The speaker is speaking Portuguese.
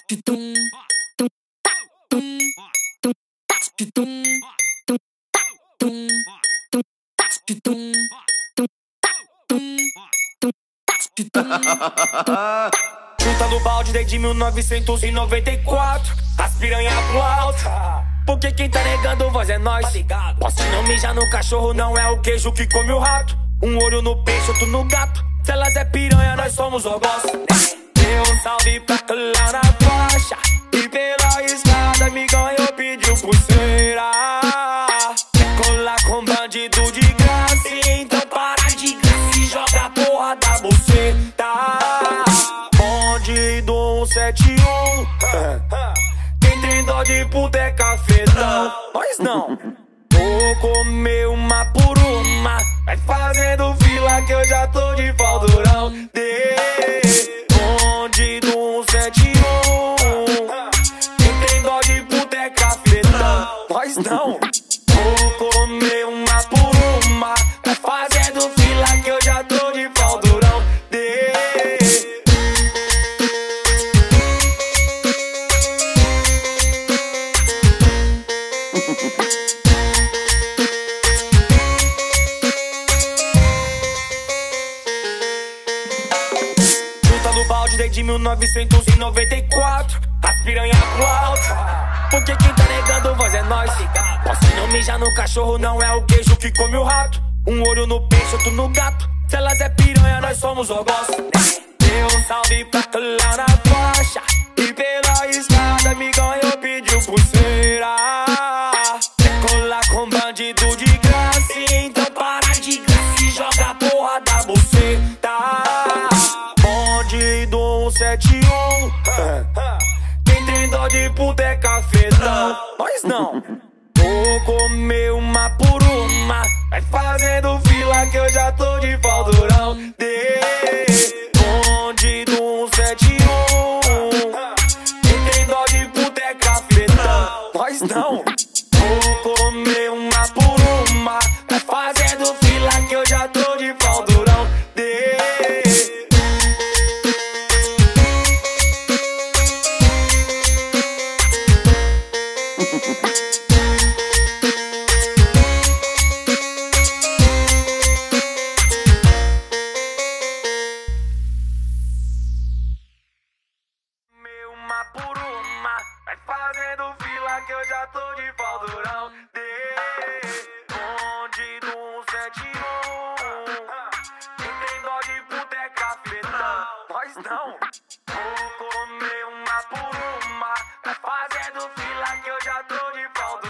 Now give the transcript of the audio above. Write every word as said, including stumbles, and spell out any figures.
Chuta no balde desde mil novecentos e noventa e quatro. As piranha pro alto, porque quem tá negando voz é nós. Posso não mijar no cachorro, não é o queijo que come o rato. Um olho no peixe, outro no gato. Se elas é piranha, nós somos robôs. Deu um salve pra tu lá na faixa, e pela escada me ganhou, pediu pulseira. Quer colar com bandido de graça, então para de graça e joga a porra da buceta. Bonde do cento e setenta e um, quem tem dó de puta é cafetão. Nós não. Vou comer uma por uma, vai fazendo fila que eu já tô de pau durão. Bonde do cento e setenta e um, quem tem dó de puta é cafetão. Nós não. Vou comer uma por uma, vai fazendo fila que eu já tô de pau durão. Desde mil novecentos e noventa e quatro, as piranha pro alto, porque quem tá negando voz é nós. Posso não mijar no cachorro, não é o queijo que come o rato. Um olho no peixe, outro no gato. Se elas é piranha, nós somos robôs. Deu um salve pra tu lá na faixa, e pela escada me ganhou, pediu pulseira. Quer colar com bandido de graça, então para de graça e joga a porra da buceta. Bonde do cento e setenta e um, quem tem dó de puta é cafetão. Nós não. Vou comer uma por uma, vai fazendo fila que eu já tô de pau durão. Bonde do cento e setenta e um, quem tem dó de puta é cafetão. Nós não. Vou comer uma por uma, vai fazendo fila que eu já tô de pau durão. Uma por uma, vai fazendo fila que eu já tô de pau durão. Bonde do cento e setenta e um, quem tem dó de puta é cafetão. Nós não. Vou comer uma por uma, vai fazendo fila que eu já tô de pau durão.